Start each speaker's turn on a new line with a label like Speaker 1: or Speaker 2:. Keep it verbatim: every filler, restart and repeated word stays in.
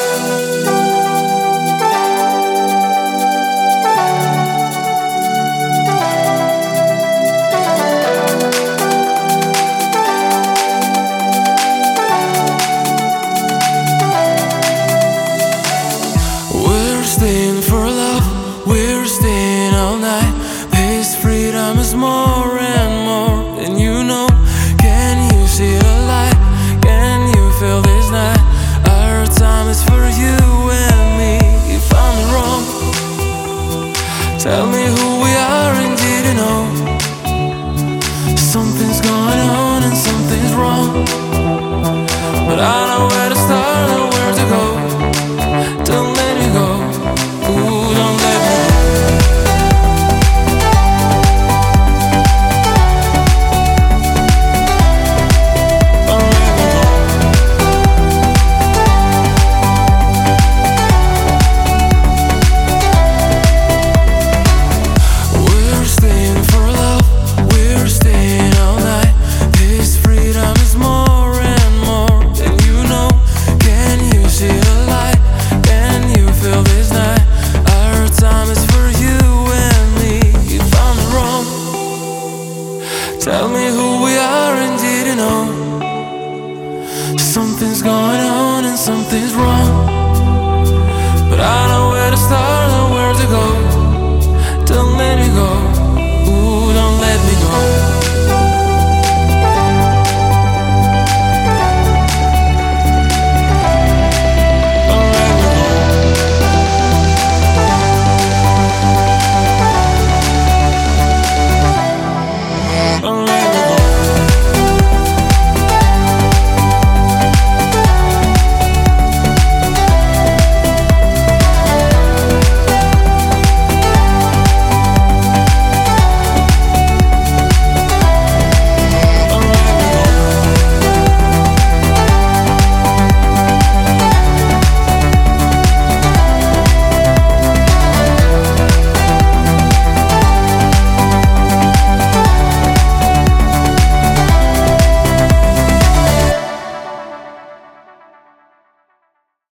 Speaker 1: Staying for love, we're staying all night. This freedom is more and more than you know. Can you see the light? Can you feel this night? Our time is for you and me. If I'm wrong, tell me who we are and did you know? Something's going on and something's wrong, but I know where to start and where to go. Don't let me go. Ooh, don't let me go. Don't let me go. We're staying for love, we're staying all night. This freedom is more and more than you know. Can you see the light? Can you feel this night? Our time is for you and me. If I'm wrong, tell me who we are and did you know? Something's going on and something's wrong, but I know